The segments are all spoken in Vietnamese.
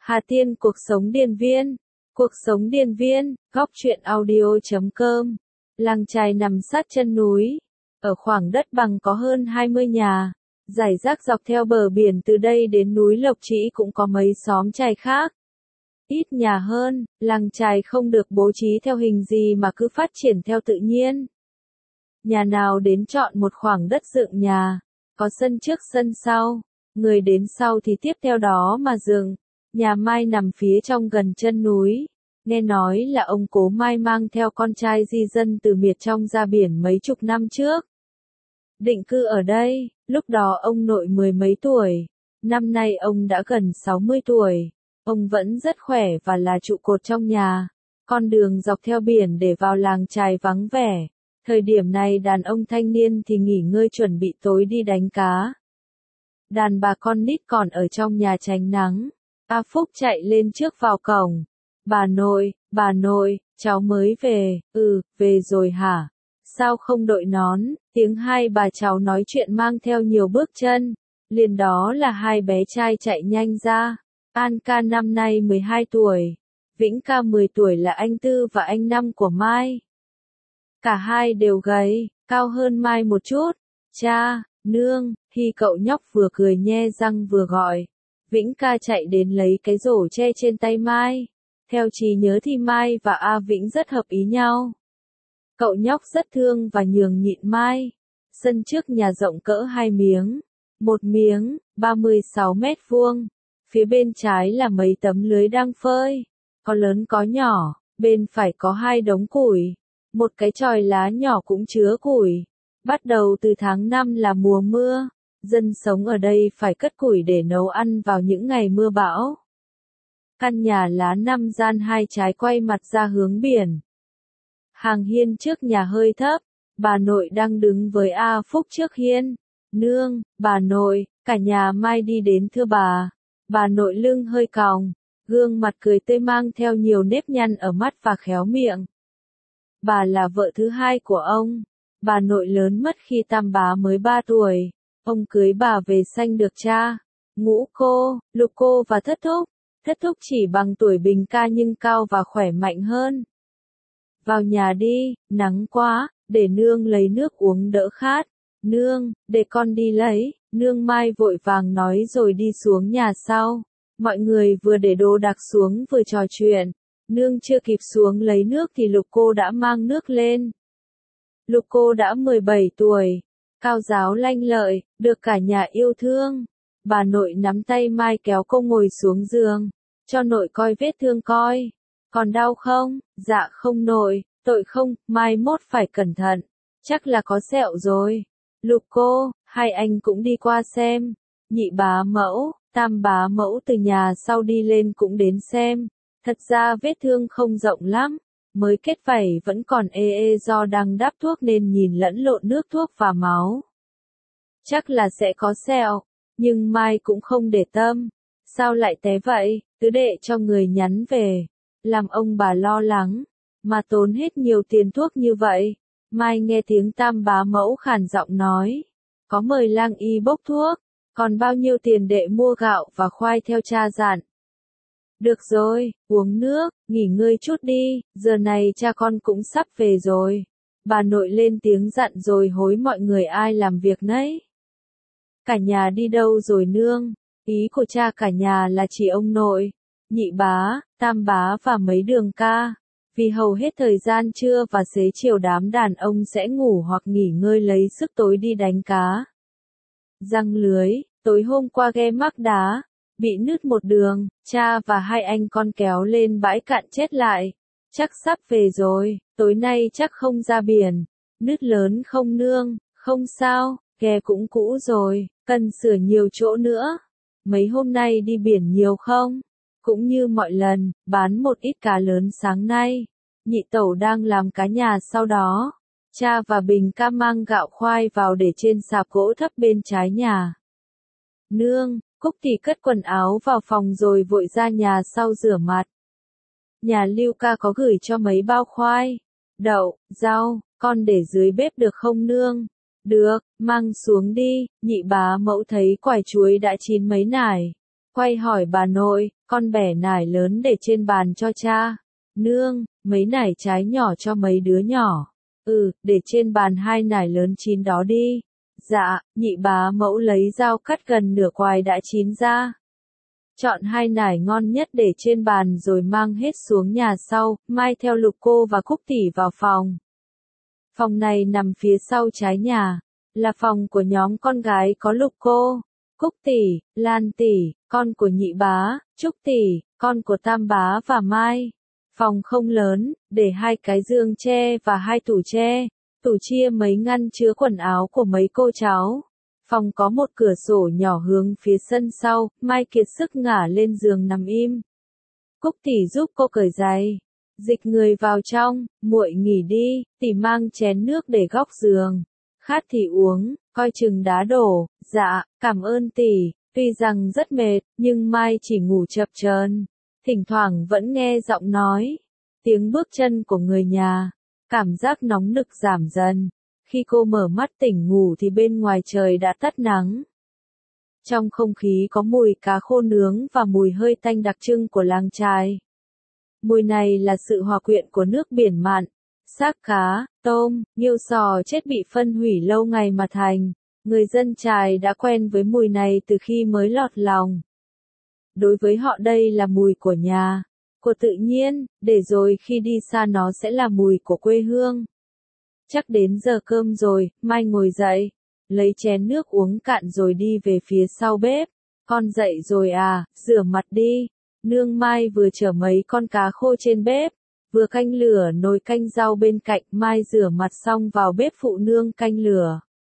Hà Tiên cuộc sống điền viên. Cuộc sống điền viên, góc truyện audio.com. Làng chài nằm sát chân núi. Ở khoảng đất bằng có hơn 20 nhà. Rải rác dọc theo bờ biển từ đây đến núi Lộc Trĩ cũng có mấy xóm chài khác. Ít nhà hơn, làng chài không được bố trí theo hình gì mà cứ phát triển theo tự nhiên. Nhà nào đến chọn một khoảng đất dựng nhà, có sân trước sân sau, người đến sau thì tiếp theo đó mà dựng. Nhà Mai nằm phía trong gần chân núi. Nghe nói là ông cố Mai mang theo con trai di dân từ miệt trong ra biển mấy chục năm trước. Định cư ở đây, lúc đó ông nội mười mấy tuổi. Năm nay ông đã gần 60 tuổi. Ông vẫn rất khỏe và là trụ cột trong nhà. Con đường dọc theo biển để vào làng chài vắng vẻ. Thời điểm này đàn ông thanh niên thì nghỉ ngơi chuẩn bị tối đi đánh cá. Đàn bà con nít còn ở trong nhà tránh nắng. A Phúc chạy lên trước vào cổng. Bà nội, cháu mới về. Về rồi hả? Sao không đội nón? Tiếng hai bà cháu nói chuyện mang theo nhiều bước chân. Liền đó là hai bé trai chạy nhanh ra. An ca năm nay 12 tuổi. Vĩnh ca 10 tuổi là anh Tư và anh Năm của Mai. Cả hai đều gầy, cao hơn Mai một chút. Cha, nương, thì cậu nhóc vừa cười nhe răng vừa gọi. Vĩnh ca chạy đến lấy cái rổ che trên tay Mai. Theo trí nhớ thì Mai và A Vĩnh rất hợp ý nhau. Cậu nhóc rất thương và nhường nhịn Mai. Sân trước nhà rộng cỡ 2 miếng. Một miếng, 36 mét vuông. Phía bên trái là mấy tấm lưới đang phơi. Có lớn có nhỏ, bên phải có 2 đống củi. Một cái chòi lá nhỏ cũng chứa củi. Bắt đầu từ tháng 5 là mùa mưa. Dân sống ở đây phải cất củi để nấu ăn vào những ngày mưa bão. Căn nhà lá 5 gian 2 trái quay mặt ra hướng biển. Hàng hiên trước nhà hơi thấp. Bà nội đang đứng với A Phúc trước hiên. Nương, bà nội, cả nhà Mai đi đến thưa bà. Bà nội lưng hơi còng. Gương mặt cười tươi mang theo nhiều nếp nhăn ở mắt và khéo miệng. Bà là vợ thứ hai của ông. Bà nội lớn mất khi Tam Bá mới 3 tuổi. Ông cưới bà về sanh được cha, Ngũ cô, Lục cô và Thất thúc. Thất thúc chỉ bằng tuổi Bình ca nhưng cao và khỏe mạnh hơn. Vào nhà đi, nắng quá, để nương lấy nước uống đỡ khát. Nương, để con đi lấy, nương Mai vội vàng nói rồi đi xuống nhà sau. Mọi người vừa để đồ đạc xuống vừa trò chuyện. Nương chưa kịp xuống lấy nước thì Lục cô đã mang nước lên. Lục cô đã 17 tuổi, cao ráo lanh lợi, được cả nhà yêu thương. Bà nội nắm tay Mai kéo cô ngồi xuống giường, cho nội coi vết thương coi. Còn đau không? Dạ không nội, tội không, mai mốt phải cẩn thận. Chắc là có sẹo rồi. Lục cô, hai anh cũng đi qua xem. Nhị bá mẫu, Tam bá mẫu từ nhà sau đi lên cũng đến xem. Thật ra vết thương không rộng lắm. Mới kết vảy vẫn còn ê do đang đắp thuốc nên nhìn lẫn lộn nước thuốc và máu. Chắc là sẽ có sẹo, nhưng Mai cũng không để tâm. Sao lại té vậy, cứ để cho người nhắn về. Làm ông bà lo lắng, mà tốn hết nhiều tiền thuốc như vậy. Mai nghe tiếng Tam bá mẫu khàn giọng nói. Có mời lang y bốc thuốc, còn bao nhiêu tiền để mua gạo và khoai theo cha dặn. Được rồi, uống nước, nghỉ ngơi chút đi, giờ này cha con cũng sắp về rồi. Bà nội lên tiếng dặn rồi hối mọi người ai làm việc nấy. Cả nhà đi đâu rồi nương? Ý của cha cả nhà là chỉ ông nội, nhị bá, Tam bá và mấy đường ca. Vì hầu hết thời gian trưa và xế chiều đám đàn ông sẽ ngủ hoặc nghỉ ngơi lấy sức tối đi đánh cá. Giăng lưới, tối hôm qua ghe mắc đá. Bị nứt một đường, cha và hai anh con kéo lên bãi cạn chết lại. Chắc sắp về rồi, tối nay chắc không ra biển. Nứt lớn không nương, không sao, ghe cũng cũ rồi, cần sửa nhiều chỗ nữa. Mấy hôm nay đi biển nhiều không? Cũng như mọi lần, bán một ít cá lớn sáng nay. Nhị tẩu đang làm cá nhà sau đó. Cha và Bình ca mang gạo khoai vào để trên sạp gỗ thấp bên trái nhà. Nương, Cúc thì cất quần áo vào phòng rồi vội ra nhà sau rửa mặt. Nhà Lưu ca có gửi cho mấy bao khoai, đậu, rau, con để dưới bếp được không nương? Được, mang xuống đi, nhị bá mẫu thấy quải chuối đã chín mấy nải. Quay hỏi bà nội, con bẻ nải lớn để trên bàn cho cha. Nương, mấy nải trái nhỏ cho mấy đứa nhỏ. Để trên bàn 2 nải lớn chín đó đi. Dạ, nhị bá mẫu lấy dao cắt gần nửa quài đã chín ra. Chọn 2 nải ngon nhất để trên bàn rồi mang hết xuống nhà sau, Mai theo Lục cô và Cúc tỷ vào phòng. Phòng này nằm phía sau trái nhà, là phòng của nhóm con gái có Lục cô, Cúc tỷ, Lan tỷ, con của nhị bá, Trúc tỷ, con của tam bá và Mai. Phòng không lớn, để 2 cái giường tre và 2 tủ tre, tủ chia mấy ngăn chứa quần áo của mấy cô cháu. Phòng có một cửa sổ nhỏ hướng phía sân sau, Mai kiệt sức ngả lên giường nằm im. Cúc tỷ giúp cô cởi giày, dịch người vào trong, muội nghỉ đi, tỷ mang chén nước để góc giường. Khát thì uống, coi chừng đá đổ, dạ, cảm ơn tỷ. Tuy rằng rất mệt, nhưng Mai chỉ ngủ chập chờn, thỉnh thoảng vẫn nghe giọng nói, tiếng bước chân của người nhà, cảm giác nóng nực giảm dần. Khi cô mở mắt tỉnh ngủ thì bên ngoài trời đã tắt nắng. Trong không khí có mùi cá khô nướng và mùi hơi tanh đặc trưng của làng chài. Mùi này là sự hòa quyện của nước biển mặn, xác cá, tôm, nghêu sò chết bị phân hủy lâu ngày mà thành. Người dân chài đã quen với mùi này từ khi mới lọt lòng. Đối với họ đây là mùi của nhà, của tự nhiên, để rồi khi đi xa nó sẽ là mùi của quê hương. Chắc đến giờ cơm rồi, Mai ngồi dậy, lấy chén nước uống cạn rồi đi về phía sau bếp. Con dậy rồi à, rửa mặt đi. Nương Mai vừa chở mấy con cá khô trên bếp, vừa canh lửa nồi canh rau bên cạnh. Mai rửa mặt xong vào bếp phụ nương canh lửa.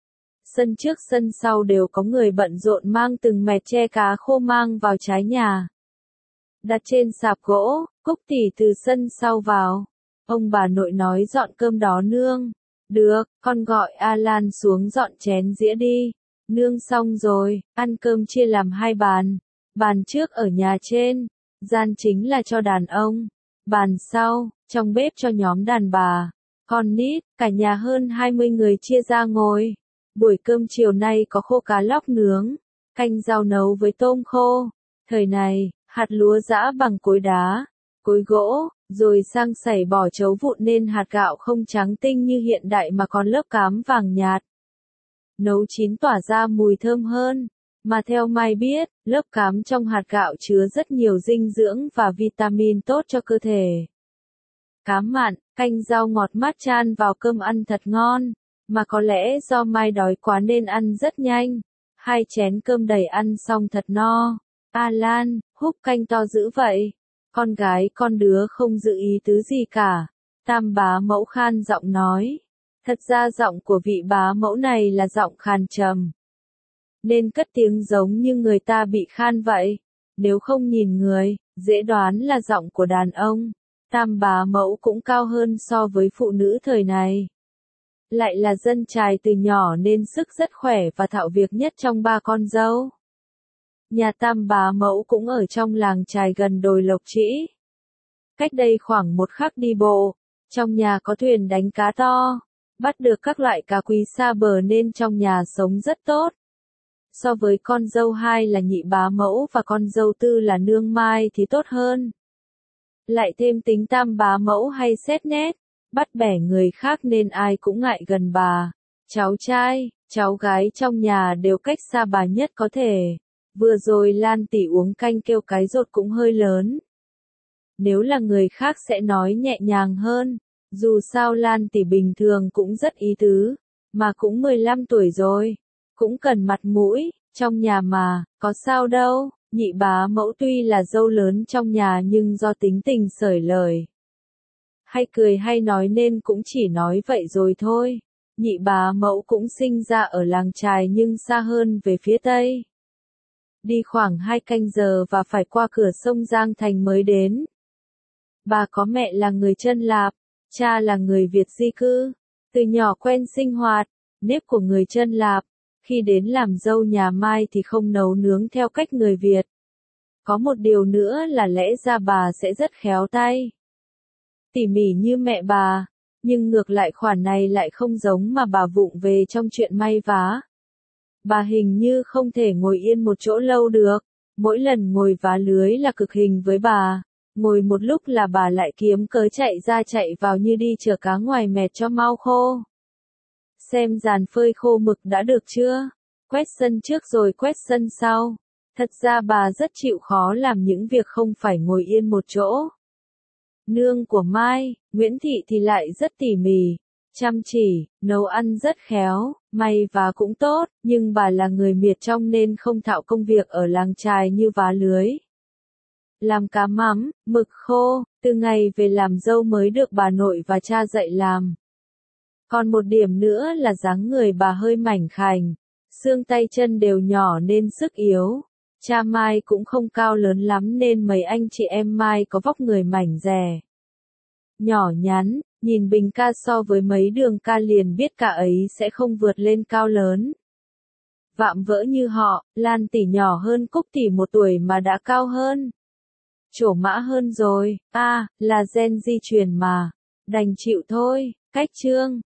Sân trước sân sau đều có người bận rộn mang từng mẹt tre cá khô mang vào trái nhà. Đặt trên sạp gỗ, Cúc tỷ từ sân sau vào. Ông bà nội nói dọn cơm đó nương. Được, con gọi Alan xuống dọn chén dĩa đi. Nương xong rồi, ăn cơm chia làm 2 bàn. Bàn trước ở nhà trên, gian chính là cho đàn ông. Bàn sau, trong bếp cho nhóm đàn bà. Con nít, cả nhà hơn 20 người chia ra ngồi. Buổi cơm chiều nay có khô cá lóc nướng, canh rau nấu với tôm khô. Thời này, hạt lúa giã bằng cối đá, cối gỗ, rồi sang sảy bỏ chấu vụn nên hạt gạo không trắng tinh như hiện đại mà còn lớp cám vàng nhạt. Nấu chín tỏa ra mùi thơm hơn, mà theo Mai biết, lớp cám trong hạt gạo chứa rất nhiều dinh dưỡng và vitamin tốt cho cơ thể. Cám mặn, canh rau ngọt mát chan vào cơm ăn thật ngon, mà có lẽ do Mai đói quá nên ăn rất nhanh. 2 chén cơm đầy ăn xong thật no. Alan, húp canh to dữ vậy. Con gái con đứa không giữ ý tứ gì cả. Tam bá mẫu khan giọng nói. Thật ra giọng của vị bá mẫu này là giọng khàn trầm, nên cất tiếng giống như người ta bị khan vậy. Nếu không nhìn người, dễ đoán là giọng của đàn ông. Tam bá mẫu cũng cao hơn so với phụ nữ thời này. Lại là dân chài từ nhỏ nên sức rất khỏe và thạo việc nhất trong 3 con dâu. Nhà tam bá mẫu cũng ở trong làng chài gần đồi Lộc Trĩ. Cách đây khoảng 1 khắc đi bộ, trong nhà có thuyền đánh cá to, bắt được các loại cá quý xa bờ nên trong nhà sống rất tốt. So với con dâu 2 là nhị bá mẫu và con dâu 4 là nương Mai thì tốt hơn. Lại thêm tính tam bá mẫu hay xét nét, bắt bẻ người khác nên ai cũng ngại gần bà. Cháu trai, cháu gái trong nhà đều cách xa bà nhất có thể. Vừa rồi Lan tỷ uống canh kêu cái rột cũng hơi lớn. Nếu là người khác sẽ nói nhẹ nhàng hơn. Dù sao Lan tỷ bình thường cũng rất ý tứ, mà cũng 15 tuổi rồi, cũng cần mặt mũi, trong nhà mà, có sao đâu. Nhị bá mẫu tuy là dâu lớn trong nhà nhưng do tính tình xởi lời, hay cười hay nói nên cũng chỉ nói vậy rồi thôi. Nhị bá mẫu cũng sinh ra ở làng chài nhưng xa hơn về phía tây. Đi khoảng 2 canh giờ và phải qua cửa sông Giang Thành mới đến. Bà có mẹ là người Chân Lạp, cha là người Việt di cư. Từ nhỏ quen sinh hoạt, nếp của người Chân Lạp. Khi đến làm dâu nhà Mai thì không nấu nướng theo cách người Việt. Có một điều nữa là lẽ ra bà sẽ rất khéo tay, tỉ mỉ như mẹ bà, nhưng ngược lại khoản này lại không giống mà bà vụng về trong chuyện may vá. Bà hình như không thể ngồi yên một chỗ lâu được, Mỗi lần ngồi vá lưới là cực hình với bà. Ngồi một lúc là bà lại kiếm cớ chạy ra chạy vào như đi chở cá ngoài mệt cho mau khô. Xem dàn phơi khô mực đã được chưa? Quét sân trước rồi quét sân sau. Thật ra bà rất chịu khó làm những việc không phải ngồi yên một chỗ. Nương của Mai, Nguyễn Thị thì lại rất tỉ mỉ, chăm chỉ, nấu ăn rất khéo, may vá cũng tốt, nhưng bà là người miệt trong nên không thạo công việc ở làng chài như vá lưới. Làm cá mắm, mực khô, từ ngày về làm dâu mới được bà nội và cha dạy làm. Còn một điểm nữa là dáng người bà hơi mảnh khảnh, xương tay chân đều nhỏ nên sức yếu. Cha Mai cũng không cao lớn lắm nên mấy anh chị em Mai có vóc người mảnh dè. Nhỏ nhắn, nhìn Bình ca so với mấy Đường ca liền biết cả ấy sẽ không vượt lên cao lớn. Vạm vỡ như họ, Lan tỷ nhỏ hơn Cúc tỷ 1 tuổi mà đã cao hơn. Trổ mã hơn rồi, là gen di truyền mà. Đành chịu thôi, cách chương.